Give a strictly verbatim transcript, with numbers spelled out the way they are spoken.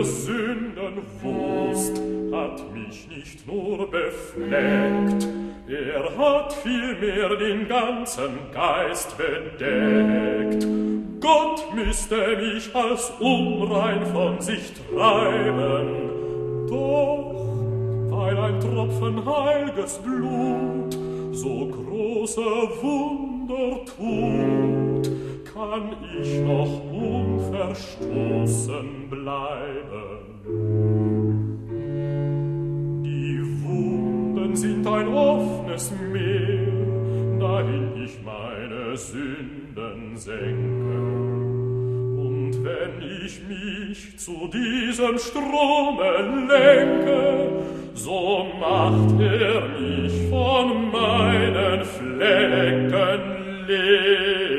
Sündenwust hat mich nicht nur befleckt, er hat vielmehr den ganzen Geist bedeckt. Gott müsste mich als unrein von sich treiben, doch weil ein Tropfen heilges Blut so große Wunder tut, kann ich noch unverstoßen bleiben. Die Wunden sind ein offenes Meer, dahin ich meine Sünden senke. Und wenn ich mich zu diesem Strome lenke, so macht er mich von meinen Flecken leer.